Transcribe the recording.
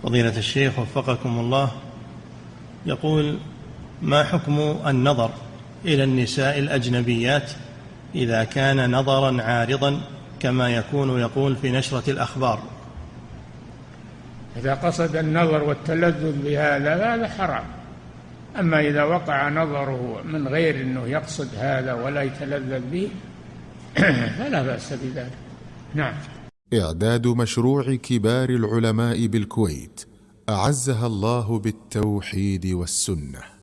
فضيلة الشيخ وفقكم الله، يقول: ما حكم النظر إلى النساء الأجنبيات إذا كان نظرا عارضا كما يقول في نشرة الأخبار؟ إذا قصد النظر والتلذذ بهذا هذا حرام. أما إذا وقع نظره من غير أنه يقصد هذا ولا يتلذذ به فلا بأس بذلك. نعم. إعداد مشروع كبار العلماء بالكويت أعزها الله بالتوحيد والسنة.